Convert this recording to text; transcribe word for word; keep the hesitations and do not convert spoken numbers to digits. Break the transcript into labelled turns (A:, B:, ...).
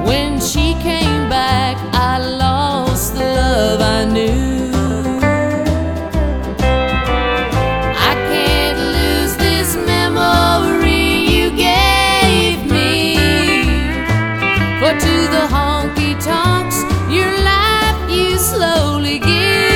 A: When she came back, I lost the love I knew. I can't lose this memory you gave me, for to the honky tonks your life you slowly give.